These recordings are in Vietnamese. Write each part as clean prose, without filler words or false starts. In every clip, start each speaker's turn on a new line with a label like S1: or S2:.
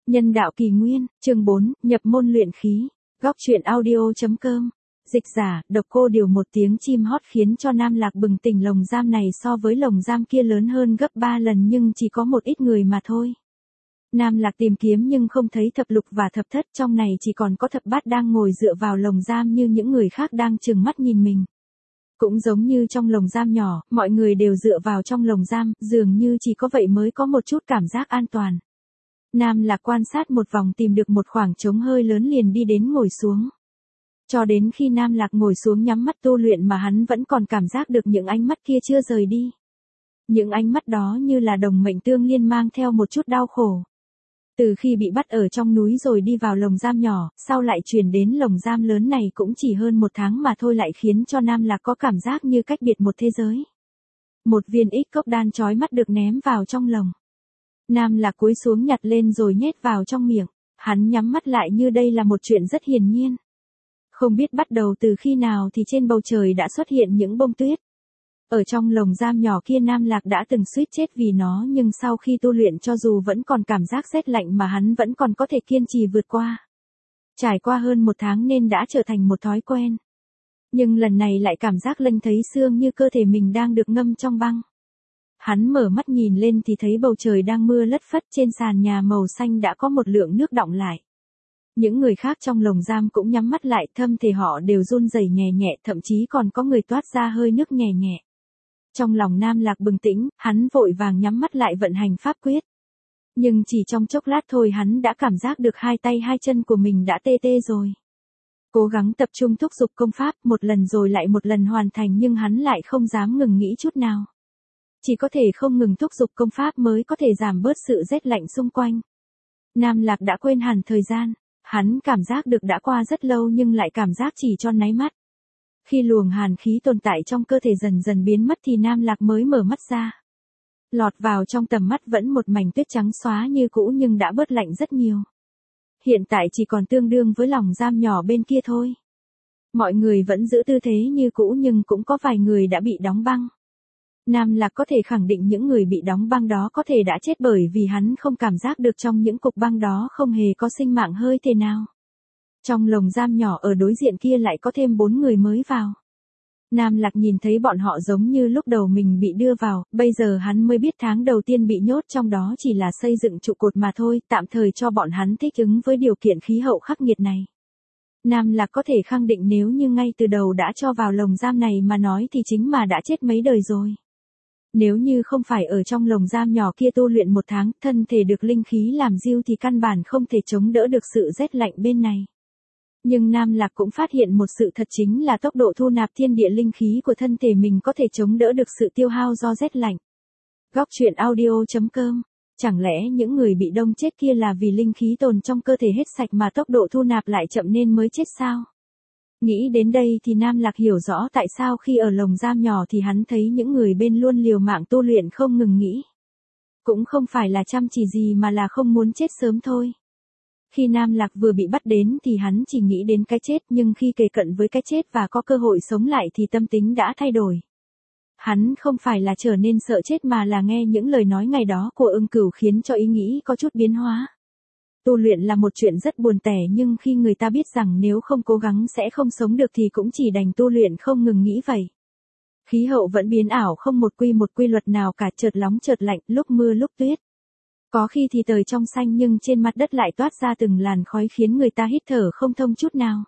S1: Nhân đạo kỳ nguyên, chương 4, nhập môn luyện khí. Góc truyện audio.com. Dịch giả, độc cô điều một tiếng chim hót khiến cho Nam Lạc bừng tỉnh. Lồng giam này so với lồng giam kia lớn hơn gấp 3 lần nhưng chỉ có một ít người mà thôi. Nam Lạc tìm kiếm nhưng không thấy thập lục và thập thất, trong này chỉ còn có thập bát đang ngồi dựa vào lồng giam như những người khác đang trừng mắt nhìn mình. Cũng giống như trong lồng giam nhỏ, mọi người đều dựa vào trong lồng giam, dường như chỉ có vậy mới có một chút cảm giác an toàn. Nam Lạc quan sát một vòng tìm được một khoảng trống hơi lớn liền đi đến ngồi xuống. Cho đến khi Nam Lạc ngồi xuống nhắm mắt tu luyện mà hắn vẫn còn cảm giác được những ánh mắt kia chưa rời đi. Những ánh mắt đó như là đồng mệnh tương liên mang theo một chút đau khổ. Từ khi bị bắt ở trong núi rồi đi vào lồng giam nhỏ, sau lại chuyển đến lồng giam lớn này cũng chỉ hơn 1 tháng mà thôi lại khiến cho Nam Lạc có cảm giác như cách biệt một thế giới. Một viên ích cốc đan chói mắt được ném vào trong lồng. Nam Lạc cúi xuống nhặt lên rồi nhét vào trong miệng. Hắn nhắm mắt lại như đây là một chuyện rất hiển nhiên. Không biết bắt đầu từ khi nào thì trên bầu trời đã xuất hiện những bông tuyết. Ở trong lồng giam nhỏ kia Nam Lạc đã từng suýt chết vì nó nhưng sau khi tu luyện cho dù vẫn còn cảm giác rét lạnh mà hắn vẫn còn có thể kiên trì vượt qua. Trải qua hơn 1 tháng nên đã trở thành một thói quen. Nhưng lần này lại cảm giác lênh thấy xương như cơ thể mình đang được ngâm trong băng. Hắn mở mắt nhìn lên thì thấy bầu trời đang mưa lất phất, trên sàn nhà màu xanh đã có một lượng nước đọng lại. Những người khác trong lồng giam cũng nhắm mắt lại, thân thể họ đều run rẩy nhẹ nhẹ, thậm chí còn có người toát ra hơi nước nhẹ nhẹ. Trong lòng Nam Lạc bừng tỉnh, hắn vội vàng nhắm mắt lại vận hành pháp quyết. Nhưng chỉ trong chốc lát thôi hắn đã cảm giác được hai tay hai chân của mình đã tê tê rồi. Cố gắng tập trung thúc giục công pháp, một lần rồi lại một lần hoàn thành nhưng hắn lại không dám ngừng nghĩ chút nào. Chỉ có thể không ngừng thúc giục công pháp mới có thể giảm bớt sự rét lạnh xung quanh. Nam Lạc đã quên hẳn thời gian, hắn cảm giác được đã qua rất lâu nhưng lại cảm giác chỉ trong nháy mắt. Khi luồng hàn khí tồn tại trong cơ thể dần dần biến mất thì Nam Lạc mới mở mắt ra. Lọt vào trong tầm mắt vẫn một mảnh tuyết trắng xóa như cũ nhưng đã bớt lạnh rất nhiều. Hiện tại chỉ còn tương đương với lồng giam nhỏ bên kia thôi. Mọi người vẫn giữ tư thế như cũ nhưng cũng có vài người đã bị đóng băng. Nam Lạc có thể khẳng định những người bị đóng băng đó có thể đã chết bởi vì hắn không cảm giác được trong những cục băng đó không hề có sinh mạng hơi thể nào. Trong lồng giam nhỏ ở đối diện kia lại có thêm 4 người mới vào. Nam Lạc nhìn thấy bọn họ giống như lúc đầu mình bị đưa vào, bây giờ hắn mới biết tháng đầu tiên bị nhốt trong đó chỉ là xây dựng trụ cột mà thôi, tạm thời cho bọn hắn thích ứng với điều kiện khí hậu khắc nghiệt này. Nam Lạc có thể khẳng định nếu như ngay từ đầu đã cho vào lồng giam này mà nói thì chính mà đã chết mấy đời rồi. Nếu như không phải ở trong lồng giam nhỏ kia tu luyện 1 tháng, thân thể được linh khí làm diêu thì căn bản không thể chống đỡ được sự rét lạnh bên này. Nhưng Nam Lạc cũng phát hiện một sự thật chính là tốc độ thu nạp thiên địa linh khí của thân thể mình có thể chống đỡ được sự tiêu hao do rét lạnh. Góc truyện audio.com. Chẳng lẽ những người bị đông chết kia là vì linh khí tồn trong cơ thể hết sạch mà tốc độ thu nạp lại chậm nên mới chết sao? Nghĩ đến đây thì Nam Lạc hiểu rõ tại sao khi ở lồng giam nhỏ thì hắn thấy những người bên luôn liều mạng tu luyện không ngừng nghỉ. Cũng không phải là chăm chỉ gì mà là không muốn chết sớm thôi. Khi Nam Lạc vừa bị bắt đến thì hắn chỉ nghĩ đến cái chết nhưng khi kề cận với cái chết và có cơ hội sống lại thì tâm tính đã thay đổi. Hắn không phải là trở nên sợ chết mà là nghe những lời nói ngày đó của Ưng Cửu khiến cho ý nghĩ có chút biến hóa. Tu luyện là một chuyện rất buồn tẻ nhưng khi người ta biết rằng nếu không cố gắng sẽ không sống được thì cũng chỉ đành tu luyện không ngừng nghĩ vậy. Khí hậu vẫn biến ảo không một quy luật nào cả, chợt nóng chợt lạnh, lúc mưa lúc tuyết. Có khi thì trời trong xanh nhưng trên mặt đất lại toát ra từng làn khói khiến người ta hít thở không thông chút nào.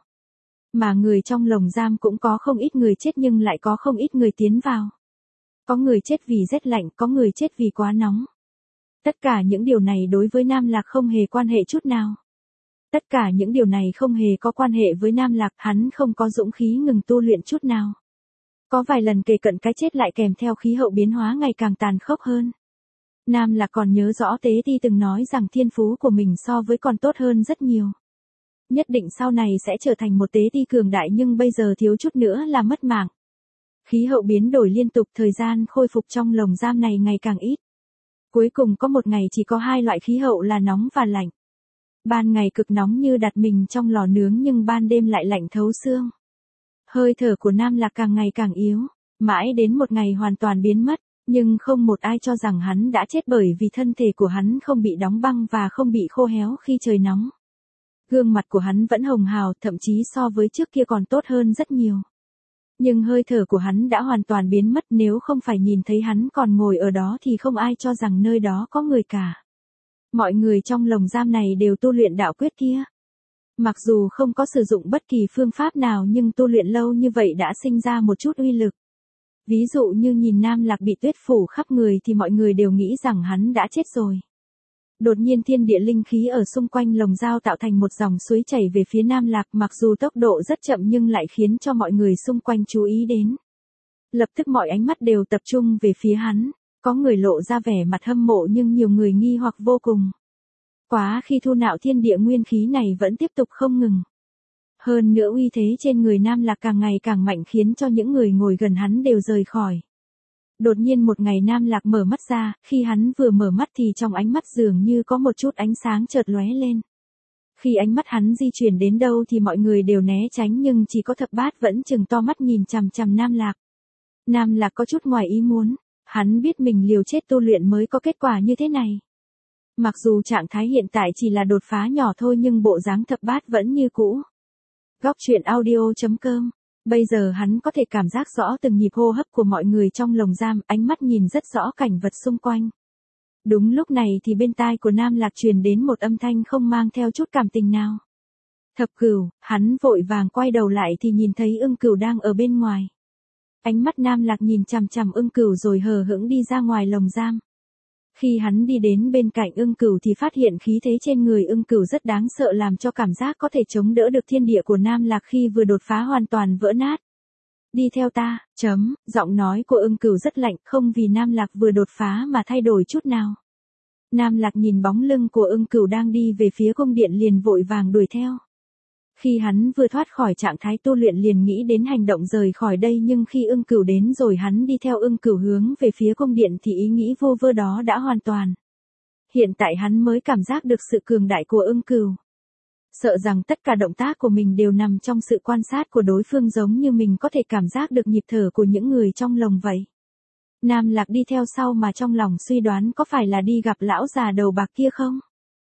S1: Mà người trong lồng giam cũng có không ít người chết nhưng lại có không ít người tiến vào. Có người chết vì rét lạnh, có người chết vì quá nóng. Tất cả những điều này đối với Nam Lạc không hề quan hệ chút nào. Tất cả những điều này không hề có quan hệ với Nam Lạc, hắn không có dũng khí ngừng tu luyện chút nào. Có vài lần kề cận cái chết lại kèm theo khí hậu biến hóa ngày càng tàn khốc hơn. Nam Lạc còn nhớ rõ Tế Ti từng nói rằng thiên phú của mình so với còn tốt hơn rất nhiều. Nhất định sau này sẽ trở thành một Tế Ti cường đại nhưng bây giờ thiếu chút nữa là mất mạng. Khí hậu biến đổi liên tục, thời gian khôi phục trong lồng giam này ngày càng ít. Cuối cùng có một ngày chỉ có 2 loại khí hậu là nóng và lạnh. Ban ngày cực nóng như đặt mình trong lò nướng nhưng ban đêm lại lạnh thấu xương. Hơi thở của Nam Lạc càng ngày càng yếu, mãi đến một ngày hoàn toàn biến mất. Nhưng không một ai cho rằng hắn đã chết bởi vì thân thể của hắn không bị đóng băng và không bị khô héo khi trời nóng. Gương mặt của hắn vẫn hồng hào, thậm chí so với trước kia còn tốt hơn rất nhiều. Nhưng hơi thở của hắn đã hoàn toàn biến mất, nếu không phải nhìn thấy hắn còn ngồi ở đó thì không ai cho rằng nơi đó có người cả. Mọi người trong lồng giam này đều tu luyện đạo quyết kia. Mặc dù không có sử dụng bất kỳ phương pháp nào nhưng tu luyện lâu như vậy đã sinh ra một chút uy lực. Ví dụ như nhìn Nam Lạc bị tuyết phủ khắp người thì mọi người đều nghĩ rằng hắn đã chết rồi. Đột nhiên thiên địa linh khí ở xung quanh lồng dao tạo thành một dòng suối chảy về phía Nam Lạc, mặc dù tốc độ rất chậm nhưng lại khiến cho mọi người xung quanh chú ý đến. Lập tức mọi ánh mắt đều tập trung về phía hắn, có người lộ ra vẻ mặt hâm mộ nhưng nhiều người nghi hoặc vô cùng. Quá khi thu nạo thiên địa nguyên khí này vẫn tiếp tục không ngừng. Hơn nữa uy thế trên người Nam Lạc càng ngày càng mạnh khiến cho những người ngồi gần hắn đều rời khỏi. Đột nhiên một ngày Nam Lạc mở mắt ra, khi hắn vừa mở mắt thì trong ánh mắt dường như có một chút ánh sáng chợt lóe lên. Khi ánh mắt hắn di chuyển đến đâu thì mọi người đều né tránh nhưng chỉ có Thập Bát vẫn trừng to mắt nhìn chằm chằm Nam Lạc. Nam Lạc có chút ngoài ý muốn, hắn biết mình liều chết tu luyện mới có kết quả như thế này. Mặc dù trạng thái hiện tại chỉ là đột phá nhỏ thôi nhưng bộ dáng Thập Bát vẫn như cũ. Góc truyện audio.com. Bây giờ hắn có thể cảm giác rõ từng nhịp hô hấp của mọi người trong lồng giam, ánh mắt nhìn rất rõ cảnh vật xung quanh. Đúng lúc này thì bên tai của Nam Lạc truyền đến một âm thanh không mang theo chút cảm tình nào. Thập Cửu, hắn vội vàng quay đầu lại thì nhìn thấy Ưng Cửu đang ở bên ngoài. Ánh mắt Nam Lạc nhìn chằm chằm Ưng Cửu rồi hờ hững đi ra ngoài lồng giam. Khi hắn đi đến bên cạnh Ưng Cửu thì phát hiện khí thế trên người Ưng Cửu rất đáng sợ làm cho cảm giác có thể chống đỡ được thiên địa của Nam Lạc khi vừa đột phá hoàn toàn vỡ nát. Đi theo ta, giọng nói của Ưng Cửu rất lạnh, không vì Nam Lạc vừa đột phá mà thay đổi chút nào. Nam Lạc nhìn bóng lưng của Ưng Cửu đang đi về phía cung điện liền vội vàng đuổi theo. Khi hắn vừa thoát khỏi trạng thái tu luyện liền nghĩ đến hành động rời khỏi đây nhưng khi Ưng Cửu đến rồi hắn đi theo Ưng Cửu hướng về phía cung điện thì ý nghĩ vô vơ đó đã hoàn toàn. Hiện tại hắn mới cảm giác được sự cường đại của Ưng Cửu. Sợ rằng tất cả động tác của mình đều nằm trong sự quan sát của đối phương giống như mình có thể cảm giác được nhịp thở của những người trong lồng vậy. Nam Lạc đi theo sau mà trong lòng suy đoán có phải là đi gặp lão già đầu bạc kia không?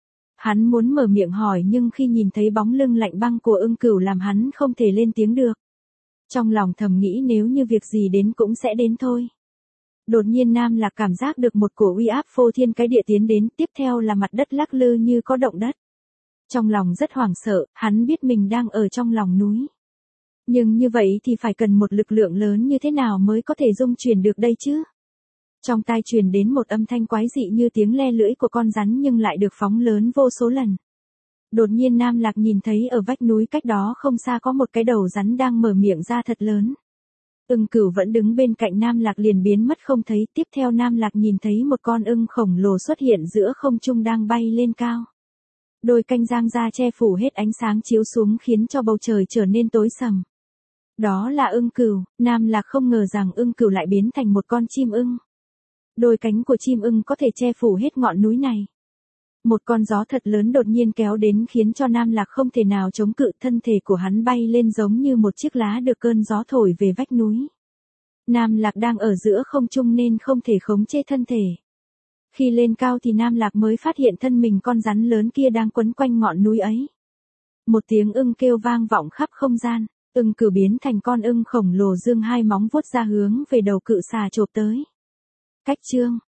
S1: Hắn muốn mở miệng hỏi nhưng khi nhìn thấy bóng lưng lạnh băng của Ưng Cửu làm hắn không thể lên tiếng được. Trong lòng thầm nghĩ nếu như việc gì đến cũng sẽ đến thôi. Đột nhiên Nam Lạc cảm giác được một cổ uy áp phô thiên cái địa tiến đến, tiếp theo là mặt đất lắc lư như có động đất. Trong lòng rất hoảng sợ, hắn biết mình đang ở trong lòng núi. Nhưng như vậy thì phải cần một lực lượng lớn như thế nào mới có thể dung chuyển được đây chứ? Trong tai truyền đến một âm thanh quái dị như tiếng le lưỡi của con rắn nhưng lại được phóng lớn vô số lần. Đột nhiên Nam Lạc nhìn thấy ở vách núi cách đó không xa có một cái đầu rắn đang mở miệng ra thật lớn. Ưng Cửu vẫn đứng bên cạnh Nam Lạc liền biến mất không thấy, tiếp theo Nam Lạc nhìn thấy một con ưng khổng lồ xuất hiện giữa không trung đang bay lên cao. Đôi cánh giang ra che phủ hết ánh sáng chiếu xuống khiến cho bầu trời trở nên tối sầm. Đó là Ưng Cửu, Nam Lạc không ngờ rằng Ưng Cửu lại biến thành một con chim ưng. Đôi cánh của chim ưng có thể che phủ hết ngọn núi này. Một con gió thật lớn đột nhiên kéo đến khiến cho Nam Lạc không thể nào chống cự, thân thể của hắn bay lên giống như một chiếc lá được cơn gió thổi về vách núi. Nam Lạc đang ở giữa không trung nên không thể khống chế thân thể. Khi lên cao thì Nam Lạc mới phát hiện thân mình con rắn lớn kia đang quấn quanh ngọn núi ấy. Một tiếng ưng kêu vang vọng khắp không gian, Ưng Cửu biến thành con ưng khổng lồ dương hai móng vuốt ra hướng về đầu cự xà chộp tới. Cách chương